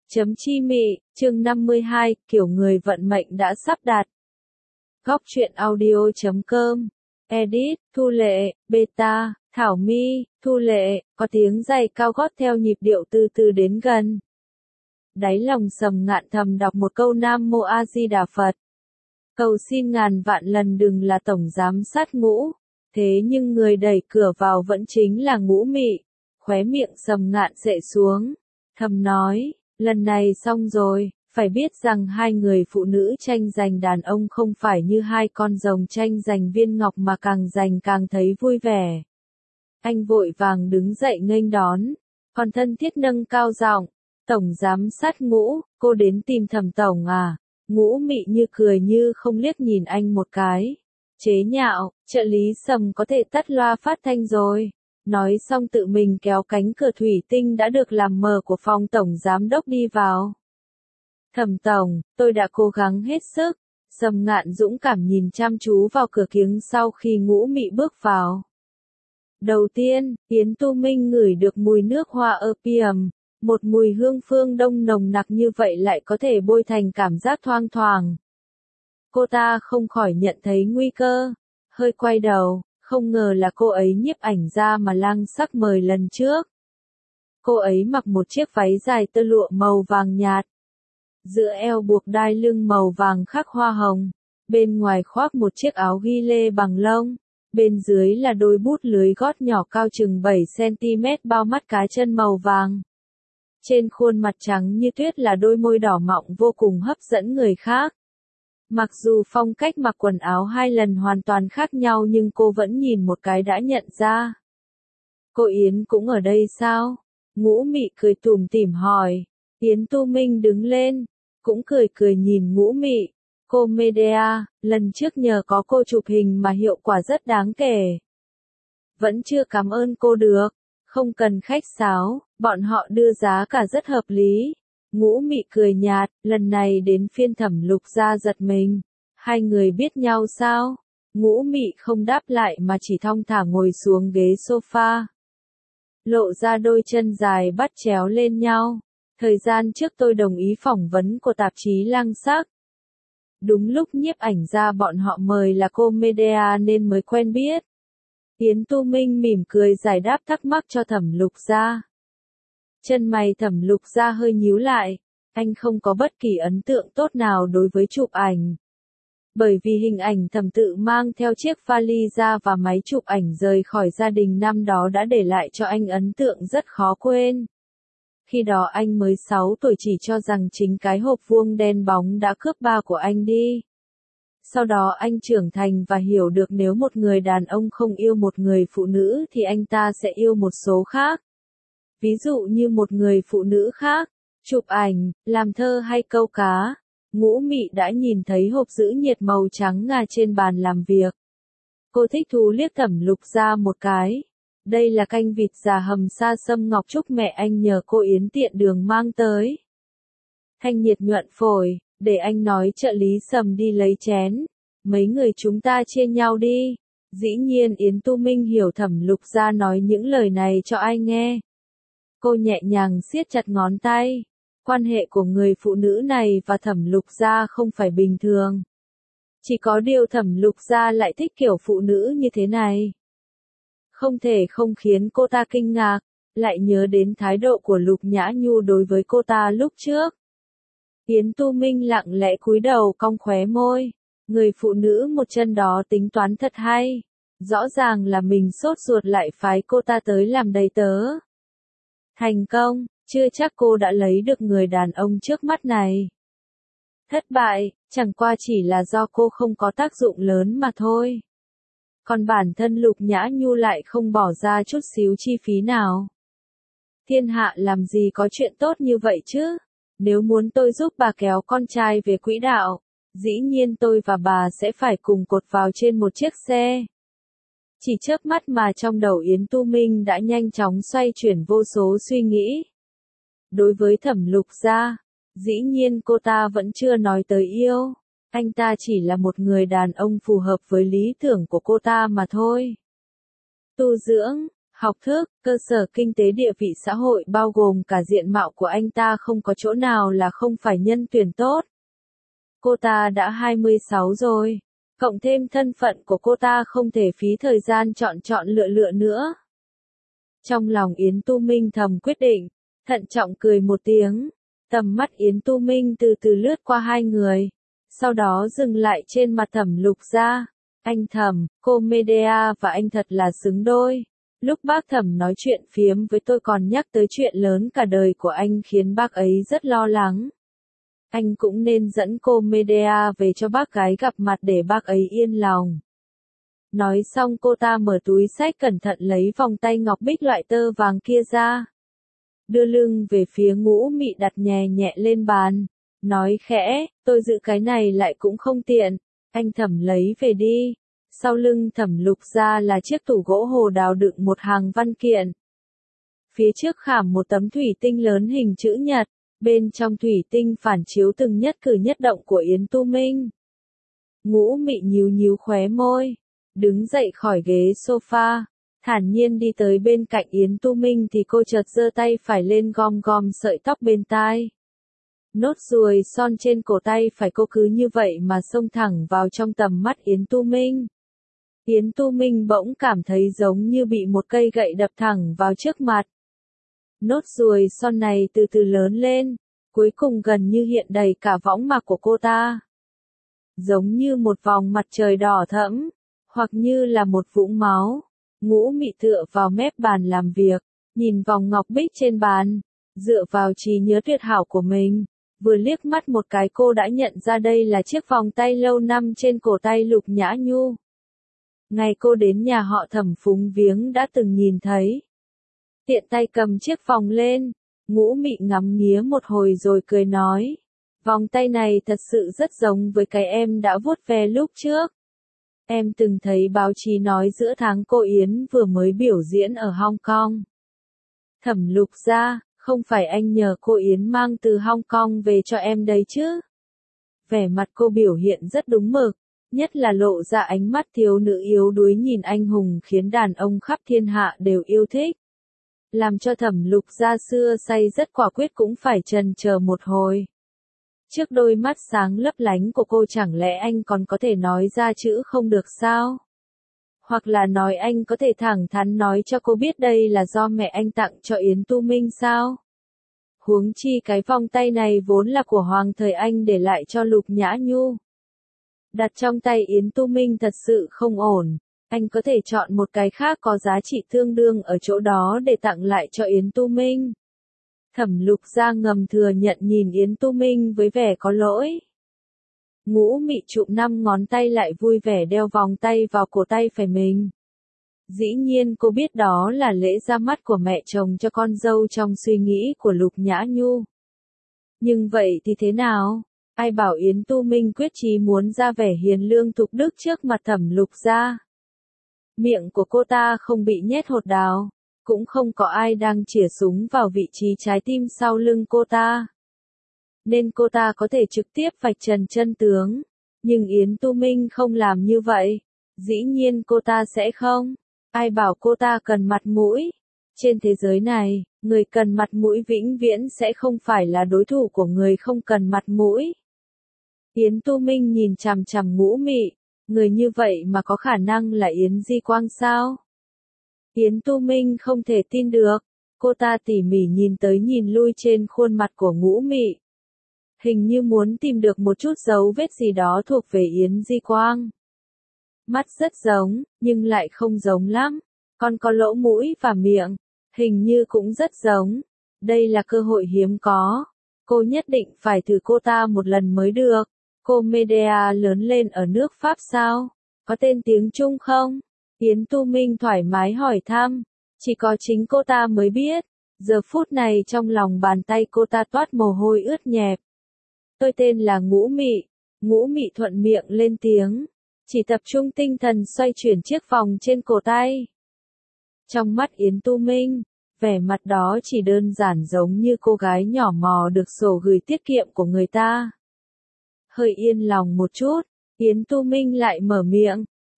Chấm chi mị, chương 52, kiểu người vận mệnh đã sắp đặt. Góc truyện audio.com. Edit, Thu Lệ, Beta, Thảo My, Thu Lệ, có tiếng giày cao gót theo nhịp điệu từ từ đến gần. Đáy lòng Sầm Ngạn thầm đọc một câu Nam Mô A Di Đà Phật. Cầu xin ngàn vạn lần đừng là tổng giám sát Ngũ. Thế nhưng người đẩy cửa vào vẫn chính là Ngũ Mị. Khóe miệng Sầm Ngạn xệ xuống, thầm nói, lần này xong rồi, phải biết rằng hai người phụ nữ tranh giành đàn ông không phải như hai con rồng tranh giành viên ngọc mà càng giành càng thấy vui vẻ. Anh vội vàng đứng dậy nghênh đón, còn thân thiết nâng cao giọng, tổng giám sát Ngũ, cô đến tìm Thẩm tổng à? Ngũ Mị như cười như không liếc nhìn anh một cái. Chế nhạo, trợ lý Sầm có thể tắt loa phát thanh rồi. Nói xong tự mình kéo cánh cửa thủy tinh đã được làm mờ của phòng tổng giám đốc đi vào. Thẩm tổng, tôi đã cố gắng hết sức. Sầm Ngạn dũng cảm nhìn chăm chú vào cửa kiếng sau khi Ngũ Mị bước vào. Đầu tiên, Yến Tu Minh ngửi được mùi nước hoa opium. Một mùi hương phương Đông nồng nặc như vậy lại có thể bôi thành cảm giác thoang thoảng. Cô ta không khỏi nhận thấy nguy cơ, hơi quay đầu, không ngờ là cô ấy nhiếp ảnh ra mà Lang Sắc mời lần trước. Cô ấy mặc một chiếc váy dài tơ lụa màu vàng nhạt, giữa eo buộc đai lưng màu vàng khắc hoa hồng, bên ngoài khoác một chiếc áo ghi lê bằng lông, bên dưới là đôi bút lưới gót nhỏ cao chừng 7 cm bao mắt cá chân màu vàng. Trên khuôn mặt trắng như tuyết là đôi môi đỏ mọng vô cùng hấp dẫn người khác. Mặc dù phong cách mặc quần áo hai lần hoàn toàn khác nhau nhưng cô vẫn nhìn một cái đã nhận ra. Cô Yến cũng ở đây sao? Ngũ Mị cười tủm tỉm hỏi. Yến Tu Minh đứng lên, cũng cười cười nhìn Ngũ Mị. Cô Medea, lần trước nhờ có cô chụp hình mà hiệu quả rất đáng kể. Vẫn chưa cảm ơn cô được. Không cần khách sáo, bọn họ đưa giá cả rất hợp lý. Ngũ Mị cười nhạt, lần này đến phiên Thẩm Lục Gia giật mình. Hai người biết nhau sao? Ngũ Mị không đáp lại mà chỉ thong thả ngồi xuống ghế sofa. Lộ ra đôi chân dài bắt chéo lên nhau. Thời gian trước tôi đồng ý phỏng vấn của tạp chí Lang Sắc. Đúng lúc nhiếp ảnh ra bọn họ mời là cô Medea nên mới quen biết. Yến Tu Minh mỉm cười giải đáp thắc mắc cho Thẩm Lục Gia. Chân mày Thẩm Lục Gia hơi nhíu lại, anh không có bất kỳ ấn tượng tốt nào đối với chụp ảnh. Bởi vì hình ảnh Thẩm tự mang theo chiếc vali ra và máy chụp ảnh rời khỏi gia đình năm đó đã để lại cho anh ấn tượng rất khó quên. Khi đó anh mới 6 tuổi chỉ cho rằng chính cái hộp vuông đen bóng đã cướp ba của anh đi. Sau đó anh trưởng thành và hiểu được nếu một người đàn ông không yêu một người phụ nữ thì anh ta sẽ yêu một số khác. Ví dụ như một người phụ nữ khác, chụp ảnh, làm thơ hay câu cá. Ngũ Mị đã nhìn thấy hộp giữ nhiệt màu trắng ngà trên bàn làm việc. Cô thích thú liếc Thẩm Lục Gia một cái. Đây là canh vịt già hầm sa sâm ngọc trúc mẹ anh nhờ cô Yến tiện đường mang tới. Thanh nhiệt nhuận phổi, để anh nói trợ lý Sầm đi lấy chén. Mấy người chúng ta chia nhau đi. Dĩ nhiên Yến Tu Minh hiểu Thẩm Lục Gia nói những lời này cho ai nghe. Cô nhẹ nhàng siết chặt ngón tay. Quan hệ của người phụ nữ này và Thẩm Lục Gia không phải bình thường. Chỉ có điều Thẩm Lục Gia lại thích kiểu phụ nữ như thế này. Không thể không khiến cô ta kinh ngạc, lại nhớ đến thái độ của Lục Nhã Nhu đối với cô ta lúc trước. Yến Tu Minh lặng lẽ cúi đầu cong khóe môi. Người phụ nữ một chân đó tính toán thật hay. Rõ ràng là mình sốt ruột lại phái cô ta tới làm đầy tớ. Thành công, chưa chắc cô đã lấy được người đàn ông trước mắt này. Thất bại, chẳng qua chỉ là do cô không có tác dụng lớn mà thôi. Còn bản thân Lục Nhã Nhu lại không bỏ ra chút xíu chi phí nào. Thiên hạ làm gì có chuyện tốt như vậy chứ? Nếu muốn tôi giúp bà kéo con trai về quỹ đạo, dĩ nhiên tôi và bà sẽ phải cùng cột vào trên một chiếc xe. Chỉ chớp mắt mà trong đầu Yến Tu Minh đã nhanh chóng xoay chuyển vô số suy nghĩ. Đối với Thẩm Lục Gia, dĩ nhiên cô ta vẫn chưa nói tới yêu. Anh ta chỉ là một người đàn ông phù hợp với lý tưởng của cô ta mà thôi. Tu dưỡng, học thức, cơ sở kinh tế địa vị xã hội bao gồm cả diện mạo của anh ta không có chỗ nào là không phải nhân tuyển tốt. Cô ta đã 26 rồi. Cộng thêm thân phận của cô ta không thể phí thời gian chọn lựa nữa. Trong lòng Yến Tu Minh thầm quyết định, thận trọng cười một tiếng. Tầm mắt Yến Tu Minh từ từ lướt qua hai người. Sau đó dừng lại trên mặt Thẩm Lục Gia. Anh Thẩm, cô Medea và anh thật là xứng đôi. Lúc bác Thẩm nói chuyện phiếm với tôi còn nhắc tới chuyện lớn cả đời của anh khiến bác ấy rất lo lắng. Anh cũng nên dẫn cô Medea về cho bác gái gặp mặt để bác ấy yên lòng. Nói xong cô ta mở túi xách cẩn thận lấy vòng tay ngọc bích loại tơ vàng kia ra. Đưa lưng về phía Ngũ Mị đặt nhẹ nhẹ lên bàn. Nói khẽ, tôi giữ cái này lại cũng không tiện. Anh Thẩm lấy về đi. Sau lưng Thẩm Lục Gia là chiếc tủ gỗ hồ đào đựng một hàng văn kiện. Phía trước khảm một tấm thủy tinh lớn hình chữ nhật. Bên trong thủy tinh phản chiếu từng nhất cử nhất động của Yến Tu Minh. Ngũ Mị nhíu khóe môi. Đứng dậy khỏi ghế sofa. Thản nhiên đi tới bên cạnh Yến Tu Minh thì cô chợt giơ tay phải lên gom sợi tóc bên tai. Nốt ruồi son trên cổ tay phải cô cứ như vậy mà xông thẳng vào trong tầm mắt Yến Tu Minh. Yến Tu Minh bỗng cảm thấy giống như bị một cây gậy đập thẳng vào trước mặt. Nốt ruồi son này từ từ lớn lên, cuối cùng gần như hiện đầy cả võng mạc của cô ta. Giống như một vòng mặt trời đỏ thẫm, hoặc như là một vũng máu. Ngũ Mị tựa vào mép bàn làm việc, nhìn vòng ngọc bích trên bàn, dựa vào trí nhớ tuyệt hảo của mình, vừa liếc mắt một cái cô đã nhận ra đây là chiếc vòng tay lâu năm trên cổ tay Lục Nhã Nhu. Ngày cô đến nhà họ Thẩm phúng viếng đã từng nhìn thấy. Tiện tay cầm chiếc vòng lên, Ngũ Mị ngắm nghía một hồi rồi cười nói. Vòng tay này thật sự rất giống với cái em đã vuốt ve lúc trước. Em từng thấy báo chí nói giữa tháng cô Yến vừa mới biểu diễn ở Hong Kong. Thẩm Lục Gia, không phải anh nhờ cô Yến mang từ Hong Kong về cho em đấy chứ? Vẻ mặt cô biểu hiện rất đúng mực, nhất là lộ ra ánh mắt thiếu nữ yếu đuối nhìn anh hùng khiến đàn ông khắp thiên hạ đều yêu thích. Làm cho Thẩm Lục Gia xưa say rất quả quyết cũng phải chần chờ một hồi. Trước đôi mắt sáng lấp lánh của cô chẳng lẽ anh còn có thể nói ra chữ không được sao? Hoặc là nói anh có thể thẳng thắn nói cho cô biết đây là do mẹ anh tặng cho Yến Tu Minh sao? Huống chi cái vòng tay này vốn là của Hoàng thời Anh để lại cho Lục Nhã Nhu. Đặt trong tay Yến Tu Minh thật sự không ổn. Anh có thể chọn một cái khác có giá trị tương đương ở chỗ đó để tặng lại cho Yến Tu Minh. Thẩm Lục Gia ngầm thừa nhận nhìn Yến Tu Minh với vẻ có lỗi. Ngũ Mị chụm 5 ngón tay lại vui vẻ đeo vòng tay vào cổ tay phải mình. Dĩ nhiên cô biết đó là lễ ra mắt của mẹ chồng cho con dâu trong suy nghĩ của Lục Nhã Nhu. Nhưng vậy thì thế nào? Ai bảo Yến Tu Minh quyết chí muốn ra vẻ hiền lương thục đức trước mặt Thẩm Lục Gia. Miệng của cô ta không bị nhét hột đào. Cũng không có ai đang chĩa súng vào vị trí trái tim sau lưng cô ta. Nên cô ta có thể trực tiếp vạch trần chân tướng. Nhưng Yến Tu Minh không làm như vậy. Dĩ nhiên cô ta sẽ không. Ai bảo cô ta cần mặt mũi. Trên thế giới này, người cần mặt mũi vĩnh viễn sẽ không phải là đối thủ của người không cần mặt mũi. Yến Tu Minh nhìn chằm chằm Ngũ Mị. Người như vậy mà có khả năng là Yến Di Quang sao? Yến Tu Minh không thể tin được. Cô ta tỉ mỉ nhìn tới nhìn lui trên khuôn mặt của Ngũ Mị. Hình như muốn tìm được một chút dấu vết gì đó thuộc về Yến Di Quang. Mắt rất giống, nhưng lại không giống lắm. Còn có lỗ mũi và miệng. Hình như cũng rất giống. Đây là cơ hội hiếm có. Cô nhất định phải thử cô ta một lần mới được. Cô Medea lớn lên ở nước Pháp sao? Có tên tiếng Trung không? Yến Tu Minh thoải mái hỏi thăm. Chỉ có chính cô ta mới biết. Giờ phút này trong lòng bàn tay cô ta toát mồ hôi ướt nhẹp. Tôi tên là Ngũ Mị. Ngũ Mị thuận miệng lên tiếng. Chỉ tập trung tinh thần xoay chuyển chiếc vòng trên cổ tay. Trong mắt Yến Tu Minh, vẻ mặt đó chỉ đơn giản giống như cô gái nhỏ mò được sổ gửi tiết kiệm của người ta. Hơi yên lòng một chút, Yến Tu Minh lại mở miệng.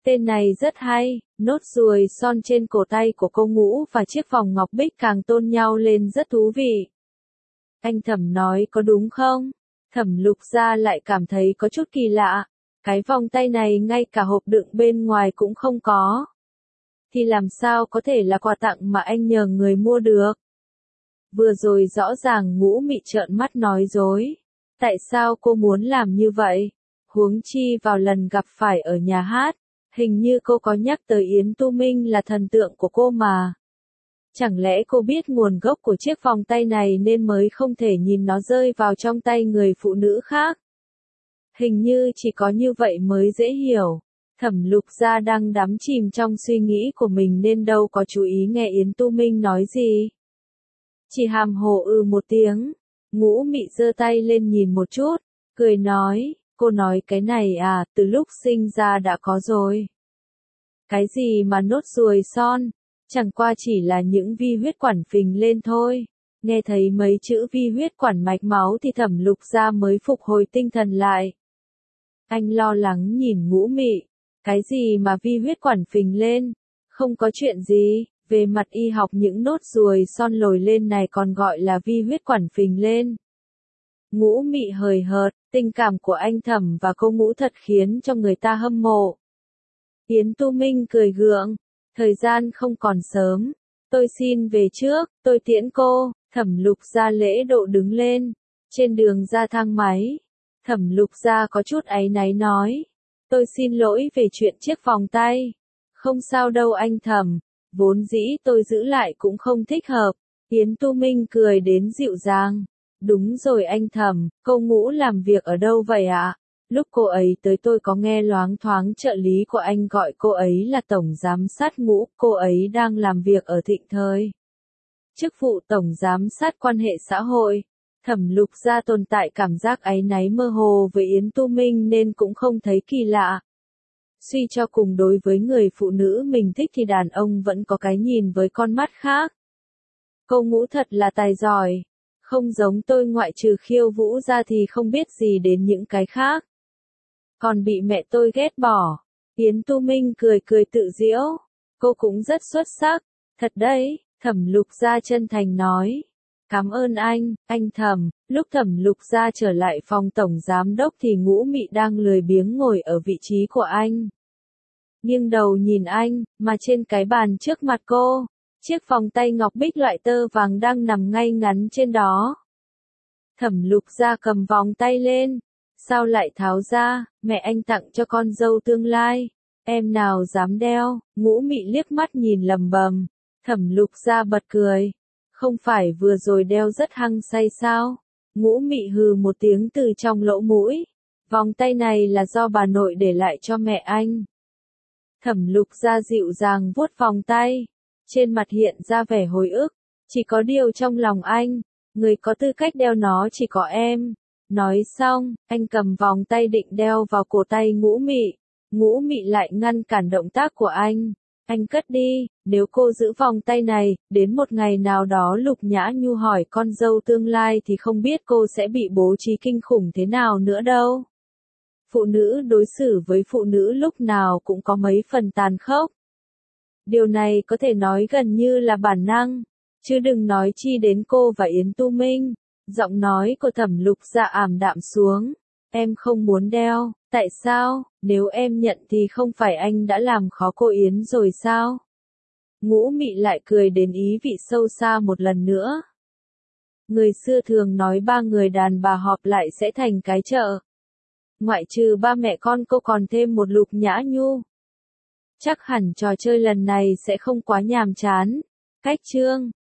Tên này rất hay, nốt ruồi son trên cổ tay của cô Ngũ và chiếc vòng ngọc bích càng tôn nhau lên rất thú vị. Anh Thẩm nói có đúng không? Thẩm Lục Gia lại cảm thấy có chút kỳ lạ. Cái vòng tay này ngay cả hộp đựng bên ngoài cũng không có. Thì làm sao có thể là quà tặng mà anh nhờ người mua được? Vừa rồi rõ ràng Ngũ Mị trợn mắt nói dối. Tại sao cô muốn làm như vậy? Huống chi vào lần gặp phải ở nhà hát, hình như cô có nhắc tới Yến Tu Minh là thần tượng của cô mà. Chẳng lẽ cô biết nguồn gốc của chiếc vòng tay này nên mới không thể nhìn nó rơi vào trong tay người phụ nữ khác? Hình như chỉ có như vậy mới dễ hiểu. Thẩm Lục Gia đang đắm chìm trong suy nghĩ của mình nên đâu có chú ý nghe Yến Tu Minh nói gì. Chỉ hàm hồ một tiếng. Ngũ Mị giơ tay lên nhìn một chút, cười nói, cô nói cái này à, từ lúc sinh ra đã có rồi. Cái gì mà nốt ruồi son, chẳng qua chỉ là những vi huyết quản phình lên thôi. Nghe thấy mấy chữ vi huyết quản mạch máu thì Thẩm Lục Gia mới phục hồi tinh thần lại. Anh lo lắng nhìn Ngũ Mị, cái gì mà vi huyết quản phình lên, không có chuyện gì. Về mặt y học những nốt ruồi son lồi lên này còn gọi là vi huyết quản phình lên. Ngũ Mị hời hợt, tình cảm của anh Thẩm và cô Ngũ thật khiến cho người ta hâm mộ. Yến Tu Minh cười gượng, thời gian không còn sớm, tôi xin về trước, tôi tiễn cô. Thẩm Lục Gia lễ độ đứng lên, trên đường ra thang máy. Thẩm Lục Gia có chút áy náy nói, tôi xin lỗi về chuyện chiếc vòng tay. Không sao đâu anh Thẩm. Vốn dĩ tôi giữ lại cũng không thích hợp. Yến Tu Minh cười đến dịu dàng. Đúng rồi anh Thẩm, cô Ngũ làm việc ở đâu vậy ạ? Lúc cô ấy tới tôi có nghe loáng thoáng trợ lý của anh gọi cô ấy là tổng giám sát Ngũ, cô ấy đang làm việc ở Thịnh Thời. Chức vụ tổng giám sát quan hệ xã hội. Thẩm Lục Gia tồn tại cảm giác áy náy mơ hồ với Yến Tu Minh nên cũng không thấy kỳ lạ. Suy cho cùng đối với người phụ nữ mình thích thì đàn ông vẫn có cái nhìn với con mắt khác. Cô Ngũ thật là tài giỏi. Không giống tôi ngoại trừ khiêu vũ ra thì không biết gì đến những cái khác. Còn bị mẹ tôi ghét bỏ. Yến Tu Minh cười cười tự giễu. Cô cũng rất xuất sắc. Thật đấy, Thẩm Lục Gia chân thành nói. Cảm ơn anh Thẩm. Lúc Thẩm Lục Gia trở lại phòng tổng giám đốc thì Ngũ Mị đang lười biếng ngồi ở vị trí của anh. Nghiêng đầu nhìn anh, mà trên cái bàn trước mặt cô, chiếc vòng tay ngọc bích loại tơ vàng đang nằm ngay ngắn trên đó. Thẩm Lục Gia cầm vòng tay lên, sao lại tháo ra, mẹ anh tặng cho con dâu tương lai, em nào dám đeo. Ngũ Mị liếc mắt nhìn lầm bầm. Thẩm Lục Gia bật cười, không phải vừa rồi đeo rất hăng say sao? Ngũ Mị hừ một tiếng từ trong lỗ mũi, vòng tay này là do bà nội để lại cho mẹ anh. Thẩm Lục Gia dịu dàng vuốt vòng tay, trên mặt hiện ra vẻ hồi ức, chỉ có điều trong lòng anh, người có tư cách đeo nó chỉ có em. Nói xong, anh cầm vòng tay định đeo vào cổ tay Ngũ Mị. Ngũ Mị lại ngăn cản động tác của anh. Anh cất đi, nếu cô giữ vòng tay này, đến một ngày nào đó Lục Nhã Nhu hỏi con dâu tương lai thì không biết cô sẽ bị bố trí kinh khủng thế nào nữa đâu. Phụ nữ đối xử với phụ nữ lúc nào cũng có mấy phần tàn khốc. Điều này có thể nói gần như là bản năng, chứ đừng nói chi đến cô và Yến Tu Minh. Giọng nói của Thẩm Lục Gia ảm đạm xuống. Em không muốn đeo, tại sao, nếu em nhận thì không phải anh đã làm khó cô Yến rồi sao? Ngũ Mị lại cười đến ý vị sâu xa một lần nữa. Người xưa thường nói ba người đàn bà họp lại sẽ thành cái chợ. Ngoại trừ ba mẹ con cô còn thêm một Lục Nhã Nhu. Chắc hẳn trò chơi lần này sẽ không quá nhàm chán. Cách chương